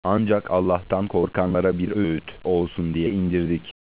Ancak Allah'tan korkanlara bir öğüt olsun diye indirdik.